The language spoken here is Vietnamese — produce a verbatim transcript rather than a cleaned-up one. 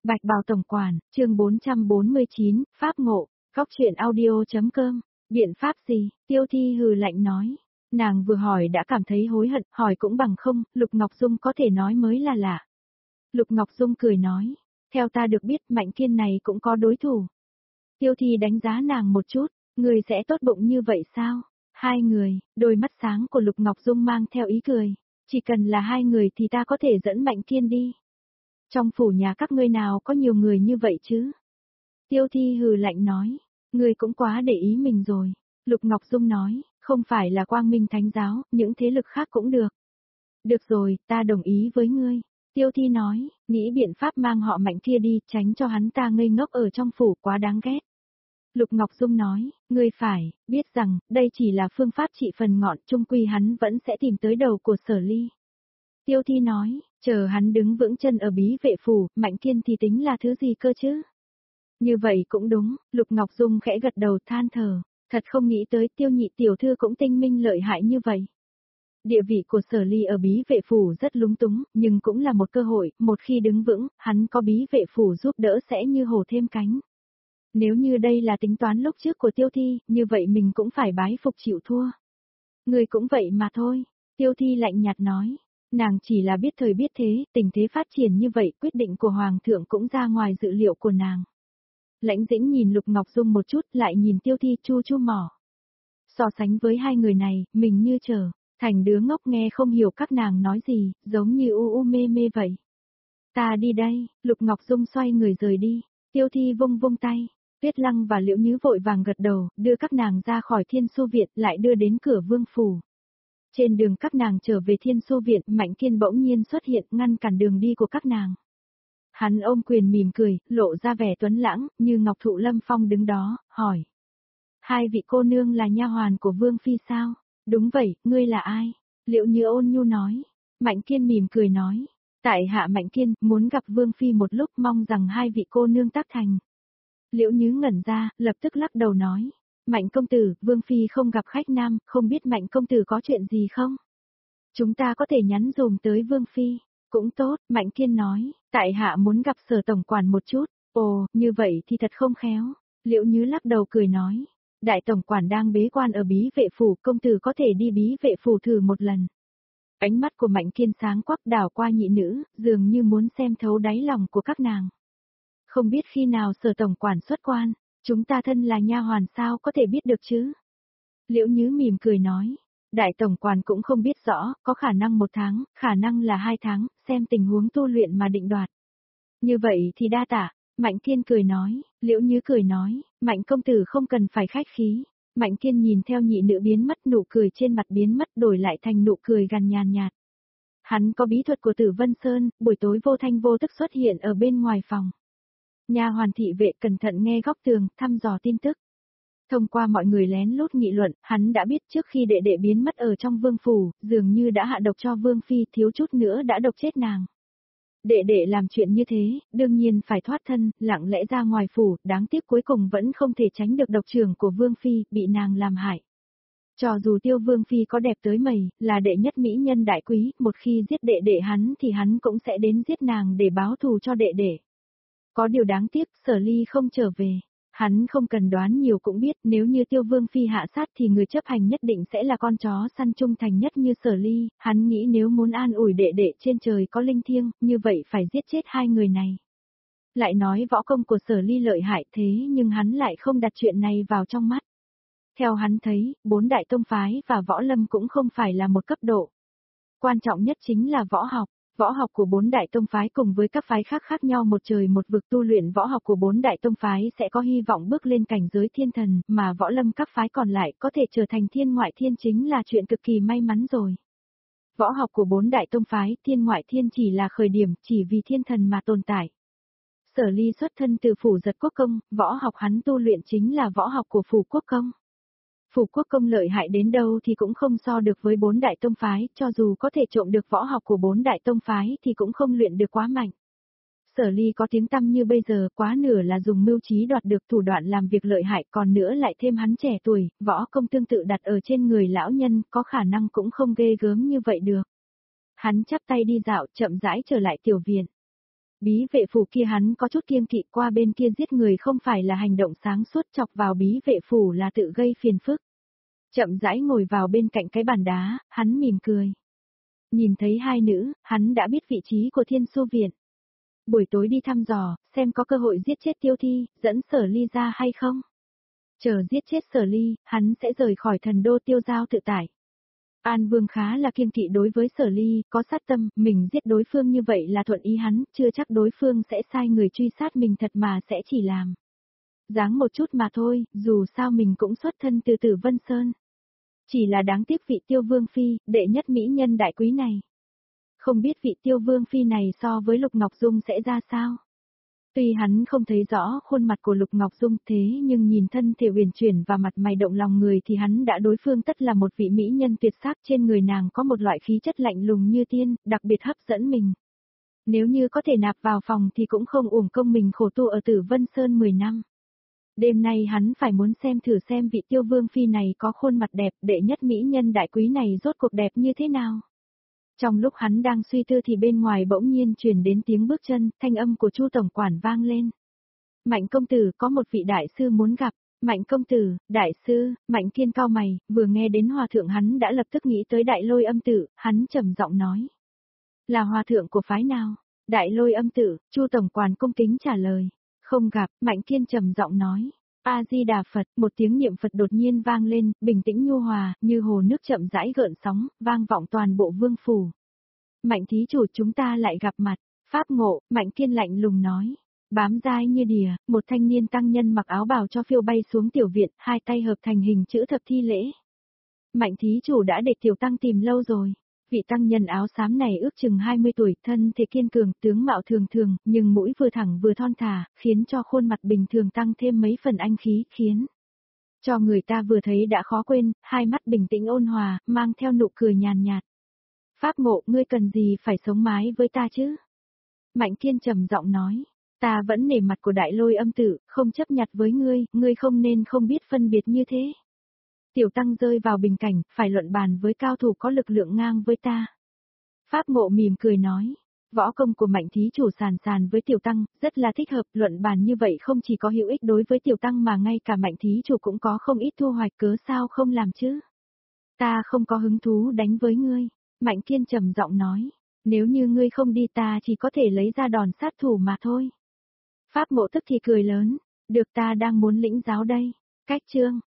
Bạch Bào Tổng Quản, chương bốn trăm bốn mươi chín, Pháp Ngộ, Góc Chuyện Audio.com, biện pháp gì, Tiêu Thi hừ lạnh nói. Nàng vừa hỏi đã cảm thấy hối hận, hỏi cũng bằng không, Lục Ngọc Dung có thể nói mới là lạ. Lục Ngọc Dung cười nói, theo ta được biết Mạnh Kiên này cũng có đối thủ. Tiêu Thi đánh giá nàng một chút, người sẽ tốt bụng như vậy sao? Hai người, đôi mắt sáng của Lục Ngọc Dung mang theo ý cười, chỉ cần là hai người thì ta có thể dẫn Mạnh Kiên đi. Trong phủ nhà các ngươi nào có nhiều người như vậy chứ? Tiêu Thi hừ lạnh nói, ngươi cũng quá để ý mình rồi. Lục Ngọc Dung nói, không phải là Quang Minh Thánh Giáo, những thế lực khác cũng được. Được rồi, ta đồng ý với ngươi. Tiêu Thi nói, nghĩ biện pháp mang họ Mạnh kia đi, tránh cho hắn ta ngây ngốc ở trong phủ quá đáng ghét. Lục Ngọc Dung nói, ngươi phải, biết rằng, đây chỉ là phương pháp trị phần ngọn, chung quy hắn vẫn sẽ tìm tới đầu của Sở Ly. Tiêu Thi nói, chờ hắn đứng vững chân ở bí vệ phủ, Mạnh Kiên thì tính là thứ gì cơ chứ? Như vậy cũng đúng, Lục Ngọc Dung khẽ gật đầu than thở, thật không nghĩ tới Tiêu nhị tiểu thư cũng tinh minh lợi hại như vậy. Địa vị của Sở Ly ở bí vệ phủ rất lúng túng, nhưng cũng là một cơ hội, một khi đứng vững, hắn có bí vệ phủ giúp đỡ sẽ như hổ thêm cánh. Nếu như đây là tính toán lúc trước của Tiêu Thi, như vậy mình cũng phải bái phục chịu thua. Người cũng vậy mà thôi, Tiêu Thi lạnh nhạt nói. Nàng chỉ là biết thời biết thế, tình thế phát triển như vậy, quyết định của Hoàng thượng cũng ra ngoài dự liệu của nàng. Lãnh Dĩnh nhìn Lục Ngọc Dung một chút, lại nhìn Tiêu Thi chu chu mỏ. So sánh với hai người này, mình như trở, thành đứa ngốc nghe không hiểu các nàng nói gì, giống như u u mê mê vậy. Ta đi đây, Lục Ngọc Dung xoay người rời đi, Tiêu Thi vung vung tay, Tuyết Lăng và Liễu Nhứ vội vàng gật đầu, đưa các nàng ra khỏi Thiên Xu Viện, lại đưa đến cửa vương phủ. Trên đường các nàng trở về Thiên Xu Viện, Mạnh Kiên bỗng nhiên xuất hiện ngăn cản đường đi của các nàng. Hắn ôm quyền mỉm cười, lộ ra vẻ tuấn lãng, như Ngọc Thụ Lâm Phong đứng đó, hỏi. Hai vị cô nương là nha hoàn của Vương Phi sao? Đúng vậy, ngươi là ai? Liễu Như ôn nhu nói. Mạnh Kiên mỉm cười nói. Tại hạ Mạnh Kiên, muốn gặp Vương Phi một lúc, mong rằng hai vị cô nương tác thành. Liễu Như ngẩn ra, lập tức lắc đầu nói. Mạnh công tử, Vương Phi không gặp khách nam, không biết Mạnh công tử có chuyện gì không? Chúng ta có thể nhắn dùm tới Vương Phi. Cũng tốt, Mạnh Kiên nói, tại hạ muốn gặp Sở tổng quản một chút. Ồ, như vậy thì thật không khéo. Liễu Như lắc đầu cười nói. Đại tổng quản đang bế quan ở bí vệ phủ, công tử có thể đi bí vệ phủ thử một lần. Ánh mắt của Mạnh Kiên sáng quắc đảo qua nhị nữ, dường như muốn xem thấu đáy lòng của các nàng. Không biết khi nào Sở tổng quản xuất quan, chúng ta thân là nha hoàn sao có thể biết được chứ? Liễu Như mỉm cười nói, đại tổng quản cũng không biết rõ, có khả năng một tháng, khả năng là hai tháng, xem tình huống tu luyện mà định đoạt. Như vậy thì đa tạ, Mạnh Kiên cười nói, Liễu Như cười nói, Mạnh công tử không cần phải khách khí. Mạnh Kiên nhìn theo nhị nữ biến mất, nụ cười trên mặt biến mất đổi lại thành nụ cười gằn nhàn nhạt. Hắn có bí thuật của Tử Vân Sơn, buổi tối vô thanh vô tức xuất hiện ở bên ngoài phòng. Nha hoàn thị vệ cẩn thận nghe góc tường, thăm dò tin tức. Thông qua mọi người lén lút nghị luận, hắn đã biết trước khi đệ đệ biến mất ở trong vương phủ, dường như đã hạ độc cho Vương Phi, thiếu chút nữa đã độc chết nàng. Đệ đệ làm chuyện như thế, đương nhiên phải thoát thân, lặng lẽ ra ngoài phủ, đáng tiếc cuối cùng vẫn không thể tránh được độc trưởng của Vương Phi, bị nàng làm hại. Cho dù Tiêu Vương Phi có đẹp tới mầy, là đệ nhất mỹ nhân đại quý, một khi giết đệ đệ hắn thì hắn cũng sẽ đến giết nàng để báo thù cho đệ đệ. Có điều đáng tiếc, Sở Ly không trở về. Hắn không cần đoán nhiều cũng biết nếu như Tiêu Vương Phi hạ sát thì người chấp hành nhất định sẽ là con chó săn trung thành nhất như Sở Ly, hắn nghĩ nếu muốn an ủi đệ đệ trên trời có linh thiêng, như vậy phải giết chết hai người này. Lại nói võ công của Sở Ly lợi hại thế nhưng hắn lại không đặt chuyện này vào trong mắt. Theo hắn thấy, bốn đại tông phái và võ lâm cũng không phải là một cấp độ. Quan trọng nhất chính là võ học. Võ học của bốn đại tông phái cùng với các phái khác khác nhau một trời một vực, tu luyện võ học của bốn đại tông phái sẽ có hy vọng bước lên cảnh giới thiên thần, mà võ lâm các phái còn lại có thể trở thành thiên ngoại thiên chính là chuyện cực kỳ may mắn rồi. Võ học của bốn đại tông phái, thiên ngoại thiên chỉ là khởi điểm, chỉ vì thiên thần mà tồn tại. Sở Ly xuất thân từ phủ Giật Quốc Công, võ học hắn tu luyện chính là võ học của phủ Quốc Công. Phủ Quốc Công lợi hại đến đâu thì cũng không so được với bốn đại tông phái, cho dù có thể trộm được võ học của bốn đại tông phái thì cũng không luyện được quá mạnh. Sở Ly có tiếng tăm như bây giờ quá nửa là dùng mưu trí đoạt được thủ đoạn làm việc lợi hại, còn nữa lại thêm hắn trẻ tuổi, võ công tương tự đặt ở trên người lão nhân, có khả năng cũng không ghê gớm như vậy được. Hắn chắp tay đi dạo, chậm rãi trở lại tiểu viện. Bí vệ phủ kia hắn có chút kiêng kỵ, qua bên kia giết người không phải là hành động sáng suốt, chọc vào bí vệ phủ là tự gây phiền phức. Chậm rãi ngồi vào bên cạnh cái bàn đá, hắn mỉm cười. Nhìn thấy hai nữ, hắn đã biết vị trí của Thiên Xu Viện. Buổi tối đi thăm dò, xem có cơ hội giết chết Tiêu Thi, dẫn Sở Ly ra hay không. Chờ giết chết Sở Ly, hắn sẽ rời khỏi thần đô Tiêu Giao tự tại. An Vương khá là kiêng kỵ đối với Sở Ly, có sát tâm, mình giết đối phương như vậy là thuận ý hắn, chưa chắc đối phương sẽ sai người truy sát mình thật mà sẽ chỉ làm dáng một chút mà thôi, dù sao mình cũng xuất thân từ Tử Vân Sơn. Chỉ là đáng tiếc vị Tiêu Vương Phi, đệ nhất mỹ nhân đại quý này. Không biết vị Tiêu Vương Phi này so với Lục Ngọc Dung sẽ ra sao? Tuy hắn không thấy rõ khuôn mặt của Lục Ngọc Dung thế nhưng nhìn thân thể uyển chuyển và mặt mày động lòng người thì hắn đã đối phương tất là một vị mỹ nhân tuyệt sắc, trên người nàng có một loại khí chất lạnh lùng như tiên, đặc biệt hấp dẫn mình. Nếu như có thể nạp vào phòng thì cũng không uổng công mình khổ tu ở Tử Vân Sơn mười năm. Đêm nay hắn phải muốn xem thử xem vị Tiêu Vương Phi này có khuôn mặt đẹp, đệ nhất mỹ nhân đại quý này rốt cuộc đẹp như thế nào. Trong lúc hắn đang suy tư thì bên ngoài bỗng nhiên truyền đến tiếng bước chân, thanh âm của Chu tổng quản vang lên. Mạnh công tử, có một vị đại sư muốn gặp. Mạnh công tử, đại sư, Mạnh Kiên cau mày, vừa nghe đến hòa thượng hắn đã lập tức nghĩ tới Đại Lôi Âm Tự, hắn trầm giọng nói. Là hòa thượng của phái nào? Đại Lôi Âm Tự, Chu tổng quản cung kính trả lời. Không gặp, Mạnh Kiên trầm giọng nói. A-di-đà Phật, một tiếng niệm Phật đột nhiên vang lên, bình tĩnh nhu hòa, như hồ nước chậm rãi gợn sóng, vang vọng toàn bộ vương phủ. Mạnh thí chủ, chúng ta lại gặp mặt. Pháp ngộ, Mạnh Kiên lạnh lùng nói. Bám dai như đìa, một thanh niên tăng nhân mặc áo bào cho phiêu bay xuống tiểu viện, hai tay hợp thành hình chữ thập thi lễ. Mạnh thí chủ đã để tiểu tăng tìm lâu rồi. Vị tăng nhân áo xám này ước chừng hai mươi tuổi, thân thể kiên cường, tướng mạo thường thường, nhưng mũi vừa thẳng vừa thon thả, khiến cho khuôn mặt bình thường tăng thêm mấy phần anh khí, khiến cho người ta vừa thấy đã khó quên, hai mắt bình tĩnh ôn hòa, mang theo nụ cười nhàn nhạt. Pháp ngộ, ngươi cần gì phải sống mái với ta chứ? Mạnh Kiên trầm giọng nói, ta vẫn nể mặt của Đại Lôi Âm Tự, không chấp nhặt với ngươi, ngươi không nên không biết phân biệt như thế. Tiểu tăng rơi vào bình cảnh, phải luận bàn với cao thủ có lực lượng ngang với ta. Pháp ngộ mỉm cười nói, võ công của Mạnh thí chủ sàn sàn với tiểu tăng, rất là thích hợp, luận bàn như vậy không chỉ có hữu ích đối với tiểu tăng mà ngay cả Mạnh thí chủ cũng có không ít thu hoạch, cớ sao không làm chứ? Ta không có hứng thú đánh với ngươi. Mạnh Kiên trầm giọng nói, nếu như ngươi không đi ta chỉ có thể lấy ra đòn sát thủ mà thôi. Pháp ngộ tức thì cười lớn, được, ta đang muốn lĩnh giáo đây. Cách chương